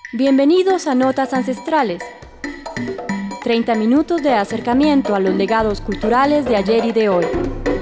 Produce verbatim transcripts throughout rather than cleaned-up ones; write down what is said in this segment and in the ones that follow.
Bienvenidos a Notas Ancestrales. treinta minutos de acercamiento a los legados culturales de ayer y de hoy.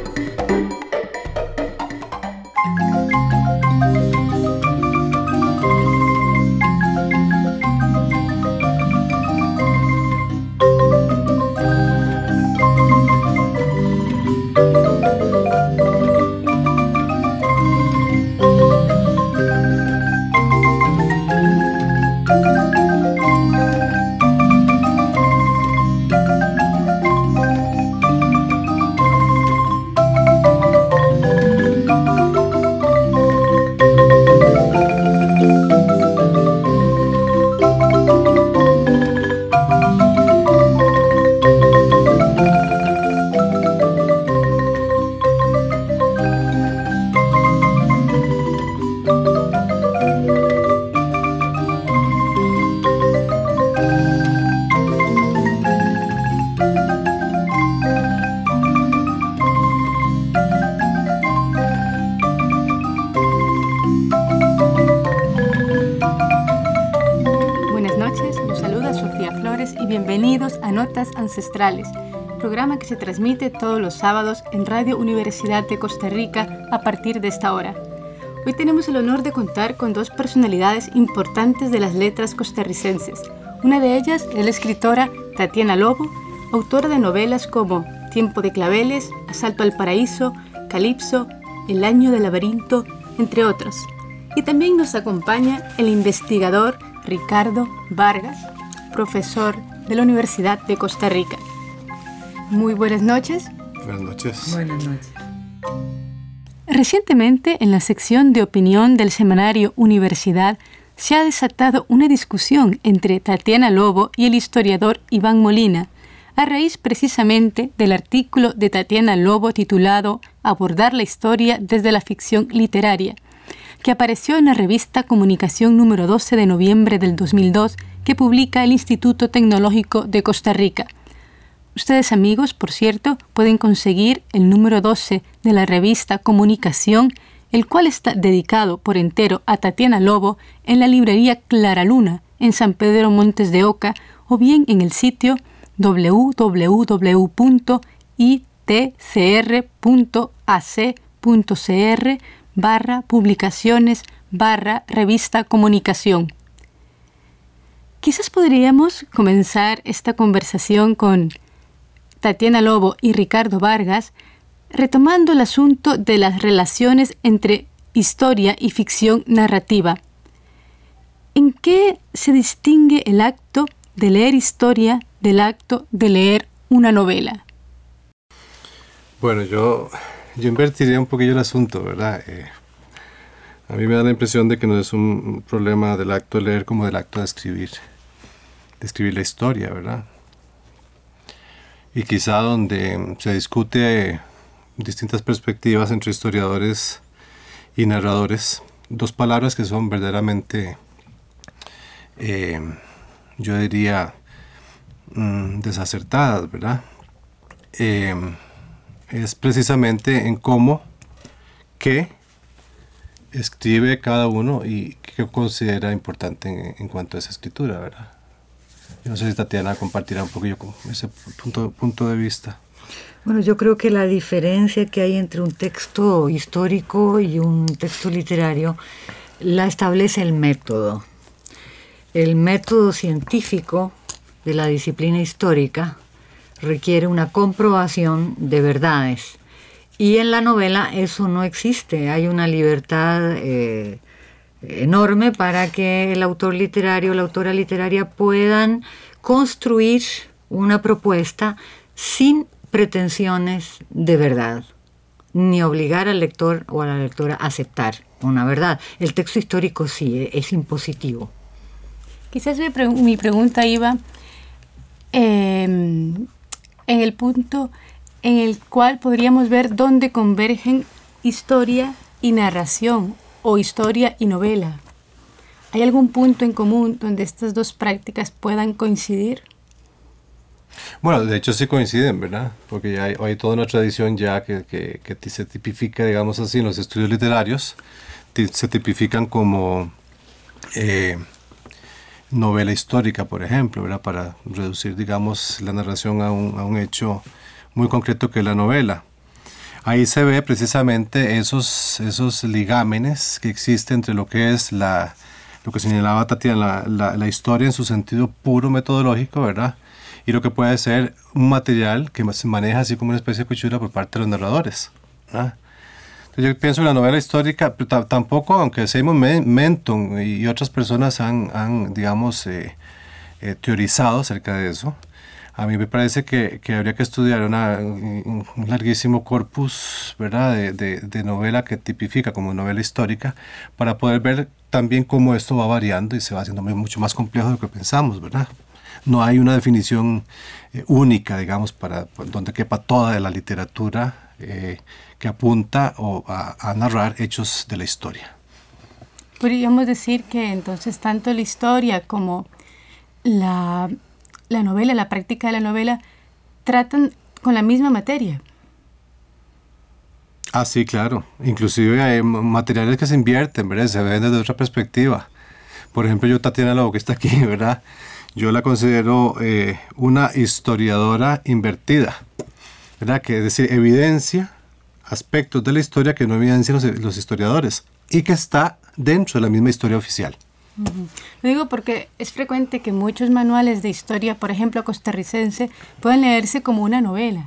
Ancestrales, programa que se transmite todos los sábados en Radio Universidad de Costa Rica a partir de esta hora. Hoy tenemos el honor de contar con dos personalidades importantes de las letras costarricenses. Una de ellas es la escritora Tatiana Lobo, autora de novelas como Tiempo de claveles, Asalto al paraíso, Calipso, El año del laberinto, entre otros. Y también nos acompaña el investigador Ricardo Vargas, profesor de la Universidad de Costa Rica. Muy buenas noches. Buenas noches. Buenas noches. Recientemente, en la sección de opinión del semanario Universidad, se ha desatado una discusión entre Tatiana Lobo y el historiador Iván Molina, a raíz precisamente del artículo de Tatiana Lobo titulado Abordar la historia desde la ficción literaria, que apareció en la revista Comunicación número doce de noviembre del dos mil dos, que publica el Instituto Tecnológico de Costa Rica. Ustedes, amigos, por cierto, pueden conseguir el número doce de la revista Comunicación, el cual está dedicado por entero a Tatiana Lobo en la librería Clara Luna, en San Pedro Montes de Oca, o bien en el sitio doble u doble u doble u punto i t c r punto a c punto c r barra publicaciones barra revista Comunicación. Quizás podríamos comenzar esta conversación con Tatiana Lobo y Ricardo Vargas, retomando el asunto de las relaciones entre historia y ficción narrativa. ¿En qué se distingue el acto de leer historia del acto de leer una novela? Bueno, yo, yo invertiría un poquillo el asunto, ¿verdad? Eh, a mí me da la impresión de que no es un problema del acto de leer como del acto de escribir. De escribir la historia, ¿verdad? Y quizá donde se discute distintas perspectivas entre historiadores y narradores, dos palabras que son verdaderamente, eh, yo diría, mmm, desacertadas, ¿verdad? Eh, es precisamente en cómo, qué escribe cada uno y qué considera importante en, en cuanto a esa escritura, ¿verdad? Yo no sé si Tatiana compartirá un poquillo con ese punto, punto de vista. Bueno, yo creo que la diferencia que hay entre un texto histórico y un texto literario la establece el método. El método científico de la disciplina histórica requiere una comprobación de verdades. Y en la novela eso no existe. Hay una libertad eh, enorme para que el autor literario o la autora literaria puedan construir una propuesta sin pretensiones de verdad, ni obligar al lector o a la lectora a aceptar una verdad. El texto histórico sí, es impositivo. Quizás mi, pre- mi pregunta iba eh, en el punto en el cual podríamos ver dónde convergen historia y narración, o historia y novela. ¿Hay algún punto en común donde estas dos prácticas puedan coincidir? Bueno, de hecho sí coinciden, ¿verdad? Porque ya hay, hay toda una tradición ya que, que, que se tipifica, digamos así, en los estudios literarios, se tipifican como eh, novela histórica, por ejemplo, ¿verdad? Para reducir, digamos, la narración a un, a un hecho muy concreto que es la novela. Ahí se ve precisamente esos, esos ligámenes que existen entre lo que es la, lo que señalaba Tatiana, la, la, la historia en su sentido puro metodológico, ¿verdad? Y lo que puede ser un material que se maneja así como una especie de cuchura por parte de los narradores, ¿verdad? Entonces yo pienso en la novela histórica, pero tampoco, aunque Simon Menton y otras personas han, han digamos, eh, eh, teorizado acerca de eso, a mí me parece que, que habría que estudiar una, un, un larguísimo corpus, ¿verdad?, de, de, de novela que tipifica como novela histórica, para poder ver también cómo esto va variando y se va haciendo mucho más complejo de lo que pensamos, ¿verdad? No hay una definición eh, única, digamos, para, para donde quepa toda la literatura eh, que apunta o a, a narrar hechos de la historia. Podríamos decir que entonces tanto la historia como la... la novela, la práctica de la novela, tratan con la misma materia. Ah, sí, claro. Inclusive hay materiales que se invierten, ¿verdad? Se ven desde otra perspectiva. Por ejemplo, yo, Tatiana Lobo, que está aquí, ¿verdad? Yo la considero eh, una historiadora invertida, ¿verdad? Que es decir, evidencia aspectos de la historia que no evidencian los, los historiadores y que está dentro de la misma historia oficial. Uh-huh. Lo digo porque es frecuente que muchos manuales de historia, por ejemplo costarricense, puedan leerse como una novela.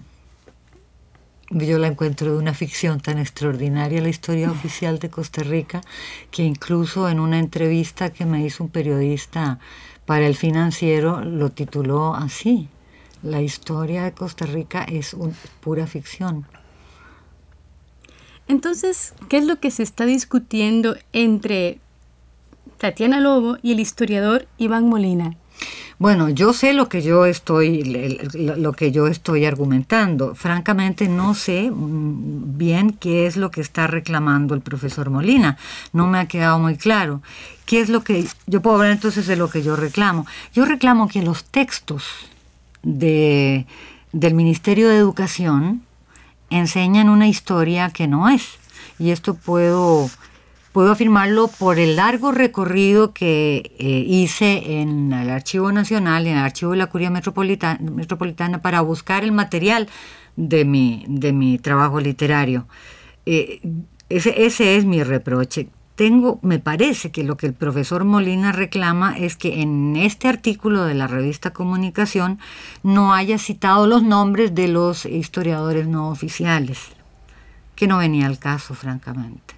Yo la encuentro de una ficción tan extraordinaria, la historia oficial de Costa Rica, que incluso en una entrevista que me hizo un periodista para El Financiero lo tituló así: la historia de Costa Rica es un, pura ficción. Entonces, ¿qué es lo que se está discutiendo entre Tatiana Lobo y el historiador Iván Molina? Bueno, yo sé lo que yo estoy, lo que yo estoy argumentando. Francamente no sé bien qué es lo que está reclamando el profesor Molina. No me ha quedado muy claro. ¿Qué es lo que yo puedo hablar entonces de lo que yo reclamo? Yo reclamo que los textos de, del Ministerio de Educación enseñan una historia que no es. Y esto puedo... Puedo afirmarlo por el largo recorrido que eh, hice en el Archivo Nacional, en el Archivo de la Curia Metropolitana, Metropolitana para buscar el material de mi, de mi trabajo literario. Eh, ese, ese es mi reproche. Tengo, me parece que lo que el profesor Molina reclama es que en este artículo de la revista Comunicación no haya citado los nombres de los historiadores no oficiales, que no venía al caso, francamente.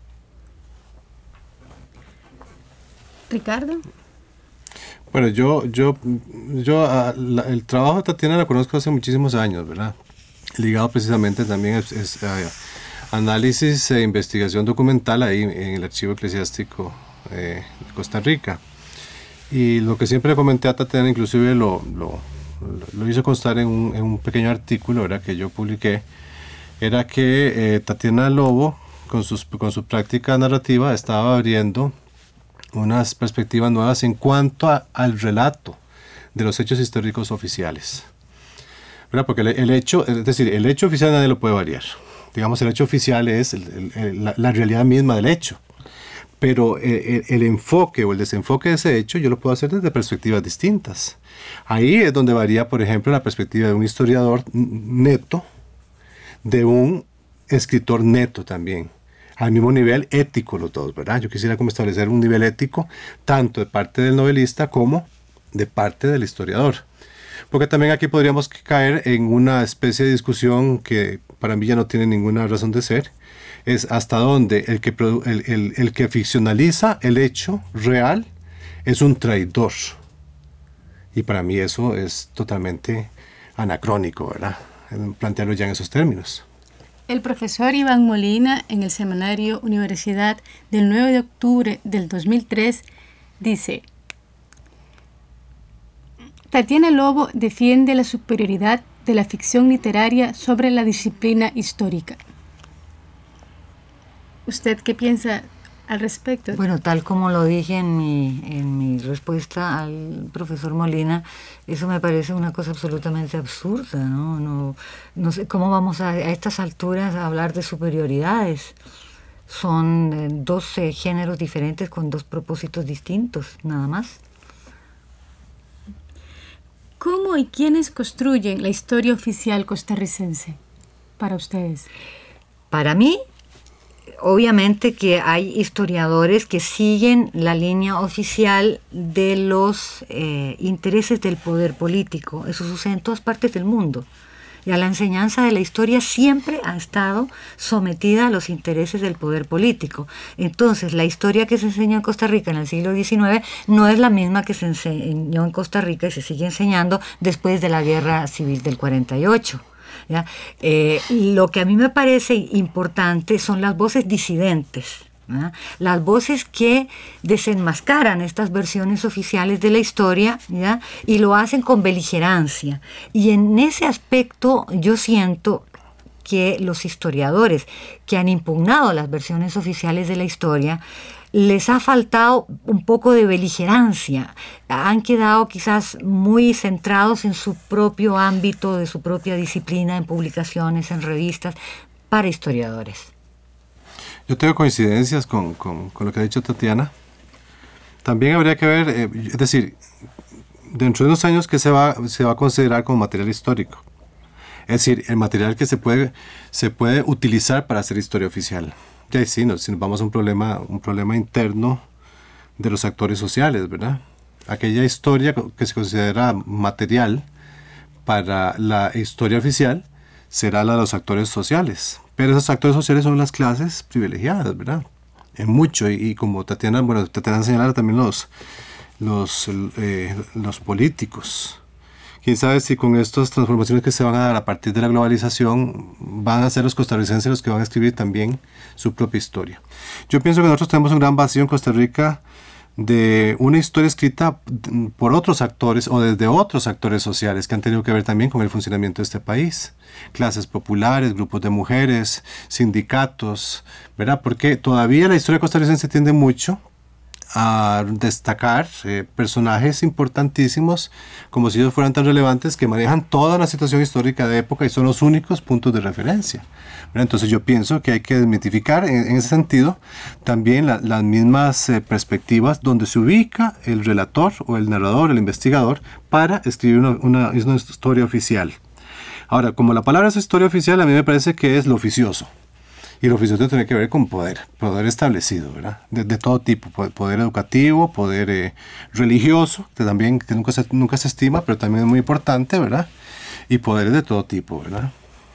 Ricardo. Bueno, yo, yo, yo a, la, el trabajo de Tatiana la conozco hace muchísimos años, ¿verdad? Ligado precisamente también es, es a, análisis e investigación documental ahí en el Archivo Eclesiástico eh, de Costa Rica. Y lo que siempre le comenté a Tatiana, inclusive lo, lo, lo hizo constar en un, en un pequeño artículo, ¿verdad?, que yo publiqué, era que eh, Tatiana Lobo, con, sus, con su práctica narrativa, estaba abriendo unas perspectivas nuevas en cuanto a, al relato de los hechos históricos oficiales, ¿verdad? Porque el, el hecho, es decir, el hecho oficial nadie lo puede variar. Digamos, el hecho oficial es el, el, el, la, la realidad misma del hecho, pero el, el, el enfoque o el desenfoque de ese hecho yo lo puedo hacer desde perspectivas distintas. Ahí es donde varía, por ejemplo, la perspectiva de un historiador neto, de un escritor neto también. Al mismo nivel ético los dos, ¿verdad? Yo quisiera como establecer un nivel ético tanto de parte del novelista como de parte del historiador. Porque también aquí podríamos caer en una especie de discusión que para mí ya no tiene ninguna razón de ser. Es hasta dónde el que, el, el, el que ficcionaliza el hecho real es un traidor. Y para mí eso es totalmente anacrónico, ¿verdad? Plantearlo ya en esos términos. El profesor Iván Molina, en el semanario Universidad del nueve de octubre del dos mil tres, dice: Tatiana Lobo defiende la superioridad de la ficción literaria sobre la disciplina histórica. ¿Usted qué piensa al respecto? Bueno, tal como lo dije en mi, en mi respuesta al profesor Molina, eso me parece una cosa absolutamente absurda, ¿no? No, no sé cómo vamos a, a estas alturas a hablar de superioridades. Son eh, dos eh, géneros diferentes con dos propósitos distintos, nada más. ¿Cómo y quiénes construyen la historia oficial costarricense para ustedes? Para mí, obviamente que hay historiadores que siguen la línea oficial de los eh, intereses del poder político. Eso sucede en todas partes del mundo. Y a la enseñanza de la historia siempre ha estado sometida a los intereses del poder político. Entonces, la historia que se enseñó en Costa Rica en el siglo diecinueve no es la misma que se enseñó en Costa Rica y se sigue enseñando después de la Guerra Civil del cuarenta y ocho. ¿Ya? Eh, lo que a mí me parece importante son las voces disidentes, ¿ya? Las voces que desenmascaran estas versiones oficiales de la historia, ¿ya? Y lo hacen con beligerancia. Y en ese aspecto yo siento que los historiadores que han impugnado las versiones oficiales de la historia les ha faltado un poco de beligerancia, han quedado quizás muy centrados en su propio ámbito, de su propia disciplina, en publicaciones, en revistas, para historiadores. Yo tengo coincidencias con, con, con lo que ha dicho Tatiana. También habría que ver, eh, es decir, dentro de unos años, ¿qué se va, se va a considerar como material histórico? Es decir, el material que se puede, se puede utilizar para hacer historia oficial. Ya sí, nos, si nos vamos a un problema, un problema interno de los actores sociales, ¿verdad? Aquella historia que se considera material para la historia oficial será la de los actores sociales. Pero esos actores sociales son las clases privilegiadas, ¿verdad? En mucho, y, y como Tatiana, bueno, Tatiana señalara también los, los, eh, los políticos. Quién sabe si con estas transformaciones que se van a dar a partir de la globalización van a ser los costarricenses los que van a escribir también su propia historia. Yo pienso que nosotros tenemos un gran vacío en Costa Rica de una historia escrita por otros actores o desde otros actores sociales que han tenido que ver también con el funcionamiento de este país. Clases populares, grupos de mujeres, sindicatos, ¿verdad? Porque todavía la historia costarricense tiende mucho a destacar eh, personajes importantísimos como si ellos fueran tan relevantes que manejan toda la situación histórica de época y son los únicos puntos de referencia. ¿Verdad? Entonces yo pienso que hay que desmitificar en, en ese sentido también la, las mismas eh, perspectivas donde se ubica el relator o el narrador, el investigador, para escribir una, una, una historia oficial. Ahora, como la palabra es historia oficial, a mí me parece que es lo oficioso. Y lo oficioso tiene que ver con poder, poder establecido, ¿verdad? De, de todo tipo, poder educativo, poder eh, religioso, que también que nunca, se, nunca se estima, pero también es muy importante, ¿verdad? Y poderes de todo tipo, ¿verdad?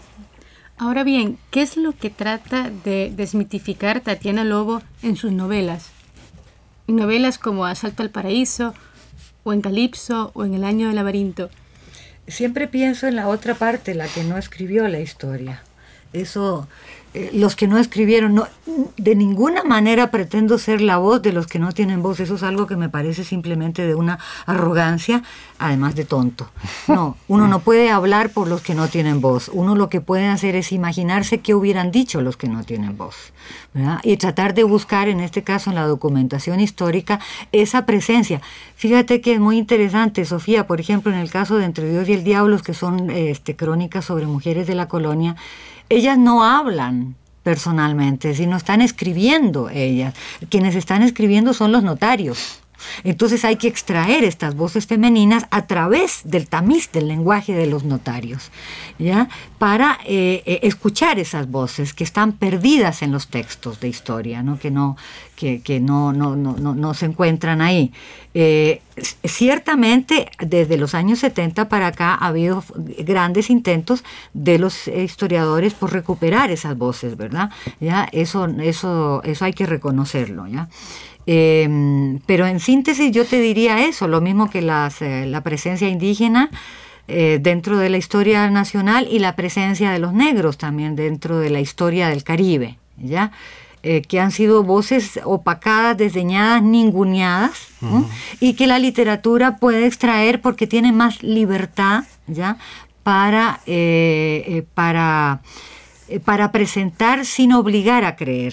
Ahora bien, ¿qué es lo que trata de desmitificar Tatiana Lobo en sus novelas? En novelas como Asalto al Paraíso, o en Calipso, o en El Año del Laberinto. Siempre pienso en la otra parte, la que no escribió la historia. Eso, eh, los que no escribieron, no, de ninguna manera pretendo ser la voz de los que no tienen voz. Eso es algo que me parece simplemente de una arrogancia, además de tonto. No, uno no puede hablar por los que no tienen voz. Uno lo que puede hacer es imaginarse qué hubieran dicho los que no tienen voz, ¿verdad? Y tratar de buscar, en este caso en la documentación histórica, esa presencia. Fíjate que es muy interesante, Sofía, por ejemplo, en el caso de Entre Dios y el Diablo, que son este, crónicas sobre mujeres de la colonia, ellas no hablan personalmente, sino están escribiendo ellas. Quienes están escribiendo son los notarios. Entonces hay que extraer estas voces femeninas a través del tamiz del lenguaje de los notarios, ¿ya? Para eh, eh, escuchar esas voces que están perdidas en los textos de historia, ¿no? Que no, que, que no, no, no, no, no se encuentran ahí. Eh, ciertamente, desde los años setenta para acá ha habido grandes intentos de los historiadores por recuperar esas voces, ¿verdad? ¿Ya? Eso, eso, eso hay que reconocerlo, ¿ya? Eh, pero en síntesis yo te diría eso, lo mismo que las, eh, la presencia indígena eh, dentro de la historia nacional y la presencia de los negros también dentro de la historia del Caribe, ¿ya? Eh, que han sido voces opacadas, desdeñadas, ninguneadas, uh-huh. ¿no? Y que la literatura puede extraer porque tiene más libertad, ¿ya? Para, eh, eh, para, eh, para presentar sin obligar a creer.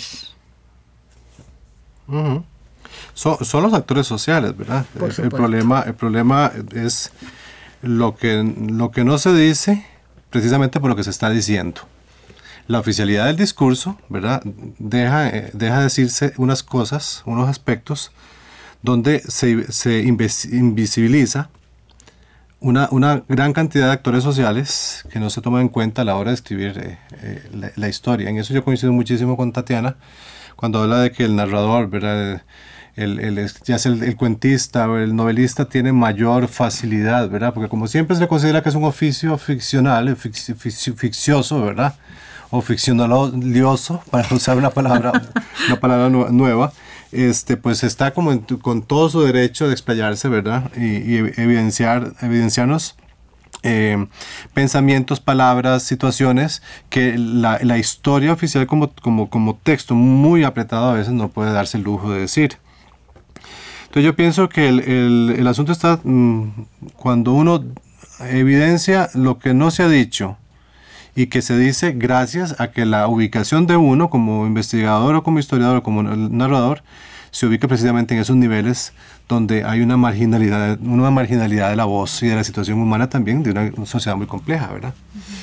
Uh-huh. Son, son los actores sociales, ¿verdad? El, el, problema, el problema es lo que, lo que no se dice precisamente por lo que se está diciendo. La oficialidad del discurso, ¿verdad? Deja, eh, deja decirse unas cosas, unos aspectos, donde se, se invisibiliza una, una gran cantidad de actores sociales que no se toman en cuenta a la hora de escribir eh, eh, la, la historia. En eso yo coincido muchísimo con Tatiana, cuando habla de que el narrador, ¿verdad? El, el, ya sea el, el cuentista o el novelista tiene mayor facilidad, ¿verdad? Porque como siempre se le considera que es un oficio ficcional, fic, fic, ficcioso, ¿verdad? O ficcionalioso, para usar una palabra, una palabra nueva, este, pues está como en, con todo su derecho de explayarse, ¿verdad? Y, y evidenciar, evidenciarnos eh, pensamientos, palabras, situaciones que la, la historia oficial como, como, como texto muy apretado a veces no puede darse el lujo de decir. Entonces yo pienso que el, el, el asunto está mmm, cuando uno evidencia lo que no se ha dicho y que se dice gracias a que la ubicación de uno como investigador o como historiador o como narrador se ubica precisamente en esos niveles donde hay una marginalidad, una marginalidad de la voz y de la situación humana también de una sociedad muy compleja, ¿verdad?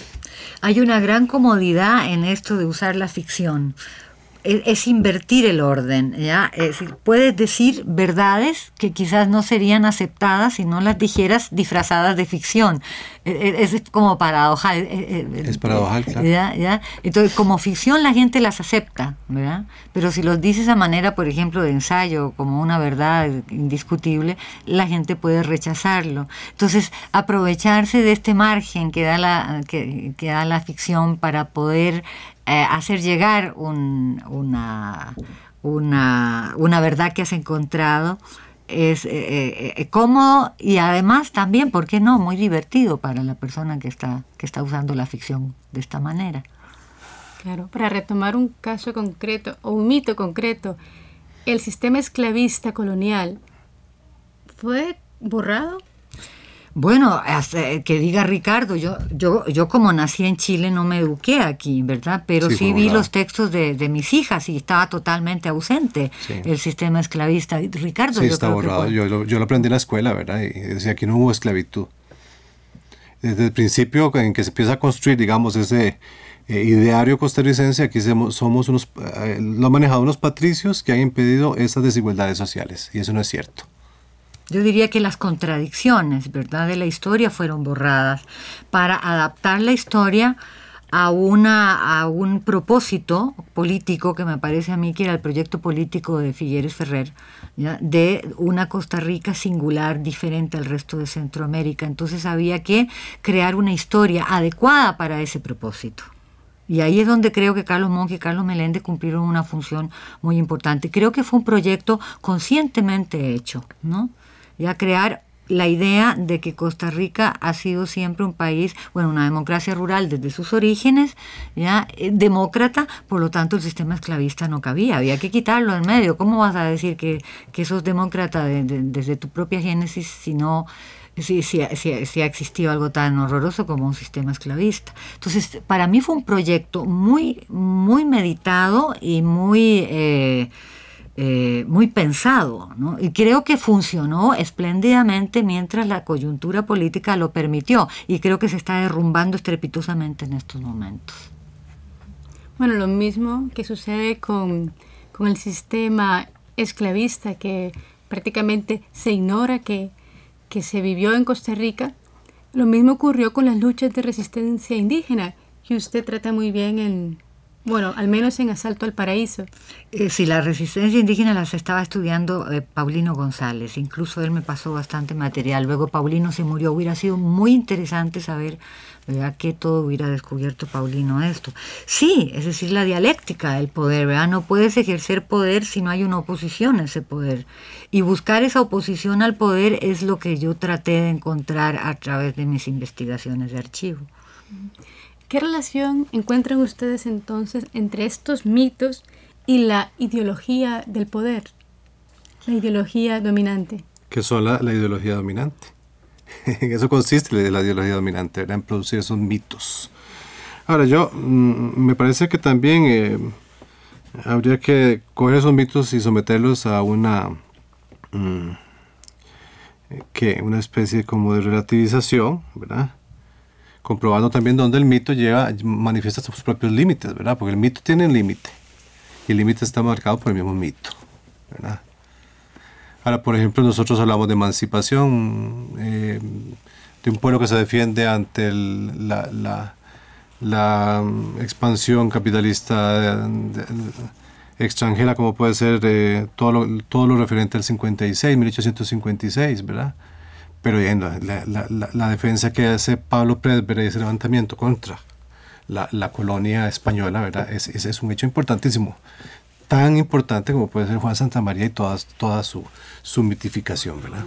Hay una gran comodidad en esto de usar la ficción. Es, es invertir el orden, ¿ya? Es decir, puedes decir verdades que quizás no serían aceptadas si no las dijeras disfrazadas de ficción. Es, es como paradojal. Es paradojal, claro. ¿Ya? ¿Ya? Entonces, como ficción la gente las acepta, ¿verdad? Pero si los dices a manera, por ejemplo, de ensayo, como una verdad indiscutible, la gente puede rechazarlo. Entonces, aprovecharse de este margen que da la, que, que da la ficción para poder Eh, hacer llegar un, una, una, una verdad que has encontrado es eh, eh, cómodo y además también, ¿por qué no?, muy divertido para la persona que está, que está usando la ficción de esta manera. Claro, para retomar un caso concreto o un mito concreto, el sistema esclavista colonial ¿fue borrado? Bueno, hasta que diga Ricardo, yo, yo, yo como nací en Chile no me eduqué aquí, ¿verdad? Pero sí, sí vi los textos de, de mis hijas y estaba totalmente ausente sí. el sistema esclavista. Ricardo, sí, yo está creo borrado. Que yo, lo, yo lo aprendí en la escuela, ¿verdad? Y decía que no hubo esclavitud. Desde el principio en que se empieza a construir, digamos, ese eh, ideario costarricense, aquí somos, somos unos, eh, lo han manejado unos patricios que han impedido esas desigualdades sociales, y eso no es cierto. Yo diría que las contradicciones, ¿verdad?, de la historia fueron borradas para adaptar la historia a, una, a un propósito político que me parece a mí que era el proyecto político de Figueres Ferrer, ¿ya?, de una Costa Rica singular, diferente al resto de Centroamérica. Entonces había que crear una historia adecuada para ese propósito. Y ahí es donde creo que Carlos Monge y Carlos Meléndez cumplieron una función muy importante. Creo que fue un proyecto conscientemente hecho, ¿no? Ya crear la idea de que Costa Rica ha sido siempre un país, bueno, una democracia rural desde sus orígenes, ya eh, demócrata, por lo tanto el sistema esclavista no cabía, había que quitarlo en medio. ¿Cómo vas a decir que, que sos demócrata de, de, desde tu propia génesis si no, si, si, si, si ha existido algo tan horroroso como un sistema esclavista? Entonces, para mí fue un proyecto muy, muy meditado y muy... Eh, Eh, muy pensado, ¿no? Y creo que funcionó espléndidamente mientras la coyuntura política lo permitió, y creo que se está derrumbando estrepitosamente en estos momentos. Bueno, lo mismo que sucede con, con el sistema esclavista, que prácticamente se ignora que, que se vivió en Costa Rica. Lo mismo ocurrió con las luchas de resistencia indígena, que usted trata muy bien en... Bueno, al menos en Asalto al Paraíso. Eh, sí, la resistencia indígena las estaba estudiando eh, Paulino González. Incluso él me pasó bastante material. Luego Paulino se murió. Hubiera sido muy interesante saber, ¿verdad?, qué todo hubiera descubierto Paulino esto. Sí, es decir, la dialéctica del poder, ¿verdad? No puedes ejercer poder si no hay una oposición a ese poder. Y buscar esa oposición al poder es lo que yo traté de encontrar a través de mis investigaciones de archivo. ¿Qué relación encuentran ustedes entonces entre estos mitos y la ideología del poder, la ideología dominante? ¿Qué son la, la ideología dominante? En eso consiste la ideología dominante, ¿verdad?, en producir esos mitos. Ahora, yo mm, me parece que también eh, habría que coger esos mitos y someterlos a una, mm, que una especie como de relativización, ¿verdad?, comprobando también dónde el mito lleva, manifiesta sus propios límites, ¿verdad? Porque el mito tiene un límite, y el límite está marcado por el mismo mito, ¿verdad? Ahora, por ejemplo, nosotros hablamos de emancipación, eh, de un pueblo que se defiende ante el, la, la, la um, expansión capitalista de, de, de, extranjera, como puede ser eh, todo, lo, todo lo referente al cincuenta y seis, mil ochocientos cincuenta y seis, ¿verdad? Pero bien, la, la, la, la defensa que hace Pablo Pressberger, ese levantamiento contra la, la colonia española, ¿verdad? Es, es, es un hecho importantísimo, tan importante como puede ser Juan Santamaría y toda, toda su, su mitificación, ¿verdad?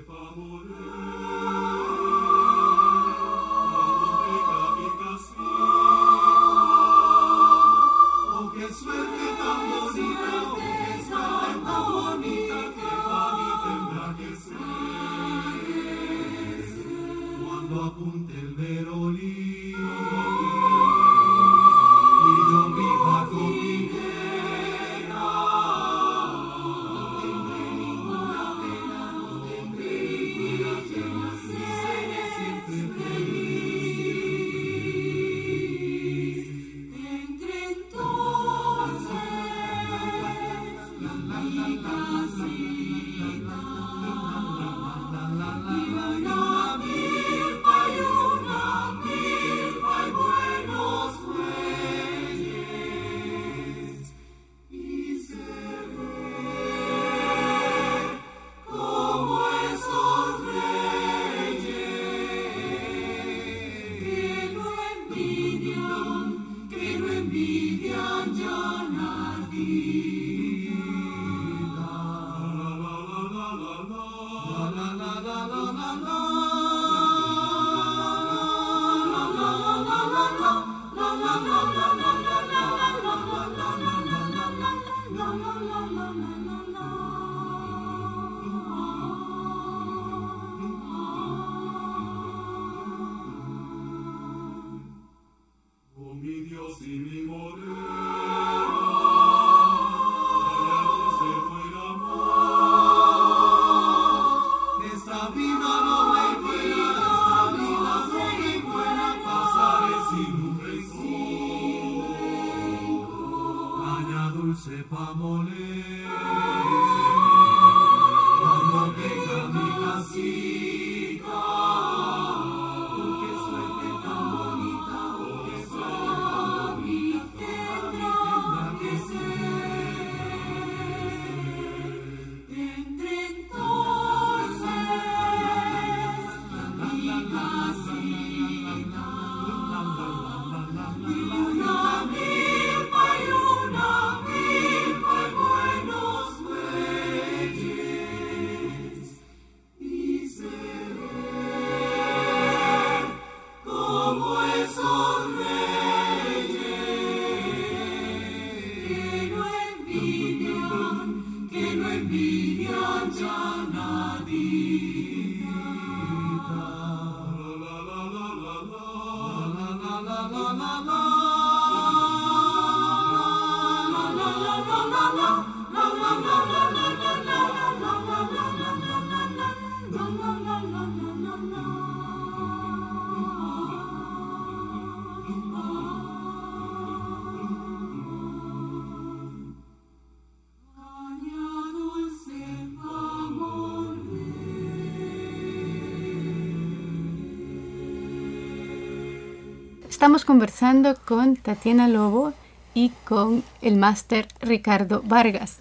Estamos conversando con Tatiana Lobo y con el máster Ricardo Vargas.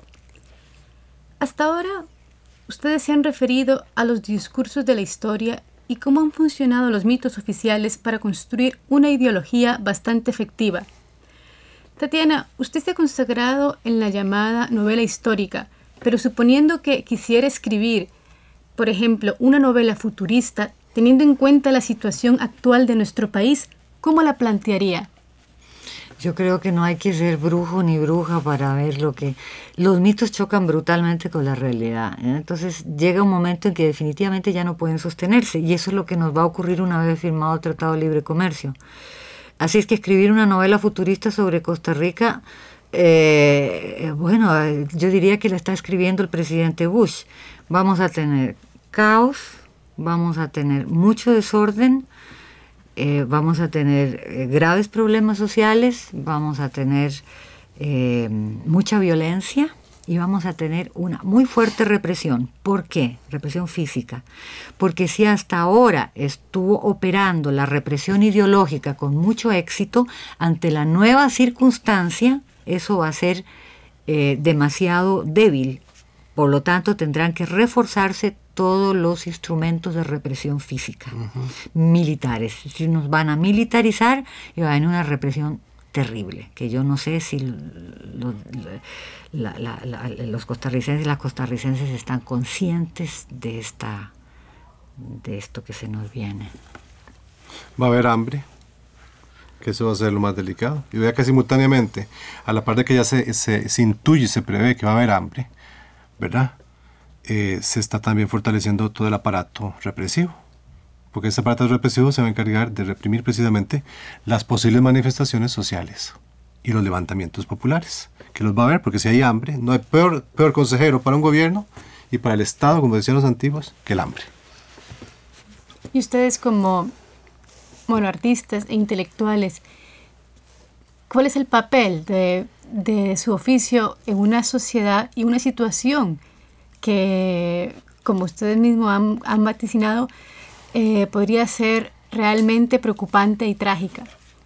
Hasta ahora, ustedes se han referido a los discursos de la historia y cómo han funcionado los mitos oficiales para construir una ideología bastante efectiva. Tatiana, usted se ha consagrado en la llamada novela histórica, pero suponiendo que quisiera escribir, por ejemplo, una novela futurista, teniendo en cuenta la situación actual de nuestro país, ¿cómo la plantearía? Yo creo que no hay que ser brujo ni bruja para ver lo que... Los mitos chocan brutalmente con la realidad, ¿eh? Entonces llega un momento en que definitivamente ya no pueden sostenerse, y eso es lo que nos va a ocurrir una vez firmado el Tratado de Libre Comercio. Así es que escribir una novela futurista sobre Costa Rica, eh, bueno, yo diría que la está escribiendo el presidente Bush. Vamos a tener caos, vamos a tener mucho desorden, Eh, vamos a tener eh, graves problemas sociales, vamos a tener eh, mucha violencia y vamos a tener una muy fuerte represión. ¿Por qué? Represión física. Porque si hasta ahora estuvo operando la represión ideológica con mucho éxito, ante la nueva circunstancia, eso va a ser eh, demasiado débil. Por lo tanto, tendrán que reforzarse todos los instrumentos de represión física, uh-huh. militares. Si nos van a militarizar, y va a haber una represión terrible, que yo no sé si lo, la, la, la, los costarricenses y las costarricenses están conscientes de esta de esto que se nos viene. Va a haber hambre, que eso va a ser lo más delicado. Y vea que simultáneamente, a la par de que ya se, se, se intuye y se prevé que va a haber hambre, ¿verdad? Eh, se está también fortaleciendo todo el aparato represivo. Porque ese aparato represivo se va a encargar de reprimir precisamente las posibles manifestaciones sociales y los levantamientos populares, que los va a haber, porque si hay hambre, no hay peor, peor consejero para un gobierno y para el Estado, como decían los antiguos, que el hambre. Y ustedes como, bueno, artistas e intelectuales, ¿cuál es el papel de, de su oficio en una sociedad y una situación que, como ustedes mismos han, han vaticinado, Eh, podría ser realmente preocupante y trágica?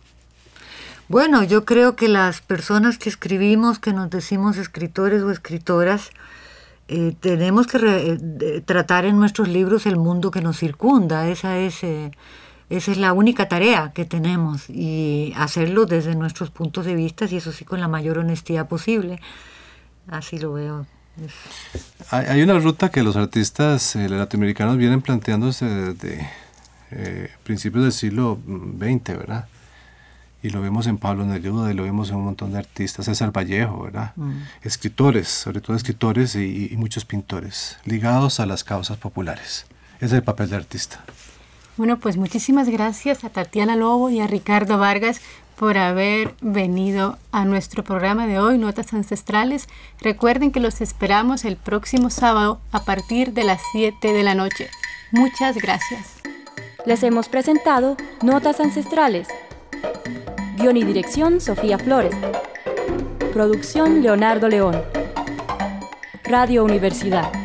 Bueno, yo creo que las personas que escribimos, que nos decimos escritores o escritoras, eh, tenemos que re, eh, tratar en nuestros libros el mundo que nos circunda. Esa es, eh, esa es la única tarea que tenemos, y hacerlo desde nuestros puntos de vista, y eso sí con la mayor honestidad posible. Así lo veo. Hay, hay una ruta que los artistas eh, latinoamericanos vienen planteándose desde eh, principios del siglo veinte, ¿verdad? Y lo vemos en Pablo Neruda, y lo vemos en un montón de artistas, César Vallejo, ¿verdad? Mm. Escritores, sobre todo escritores y, y muchos pintores, ligados a las causas populares. Ese es el papel del artista. Bueno, pues muchísimas gracias a Tatiana Lobo y a Ricardo Vargas por haber venido a nuestro programa de hoy, Notas Ancestrales. Recuerden que los esperamos el próximo sábado a partir de las siete de la noche. Muchas gracias. Les hemos presentado Notas Ancestrales. Guión y dirección, Sofía Flores. Producción, Leonardo León. Radio Universidad.